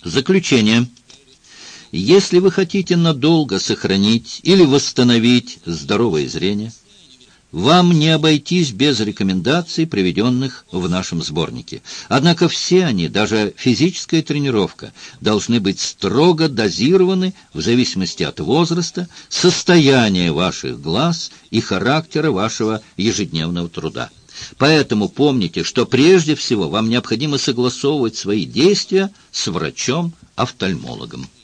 Заключение. Если вы хотите надолго сохранить или восстановить здоровое зрение, вам не обойтись без рекомендаций, приведенных в нашем сборнике. Однако все они, даже физическая тренировка, должны быть строго дозированы в зависимости от возраста, состояния ваших глаз и характера вашего ежедневного труда. Поэтому помните, что прежде всего вам необходимо согласовывать свои действия с врачом-офтальмологом.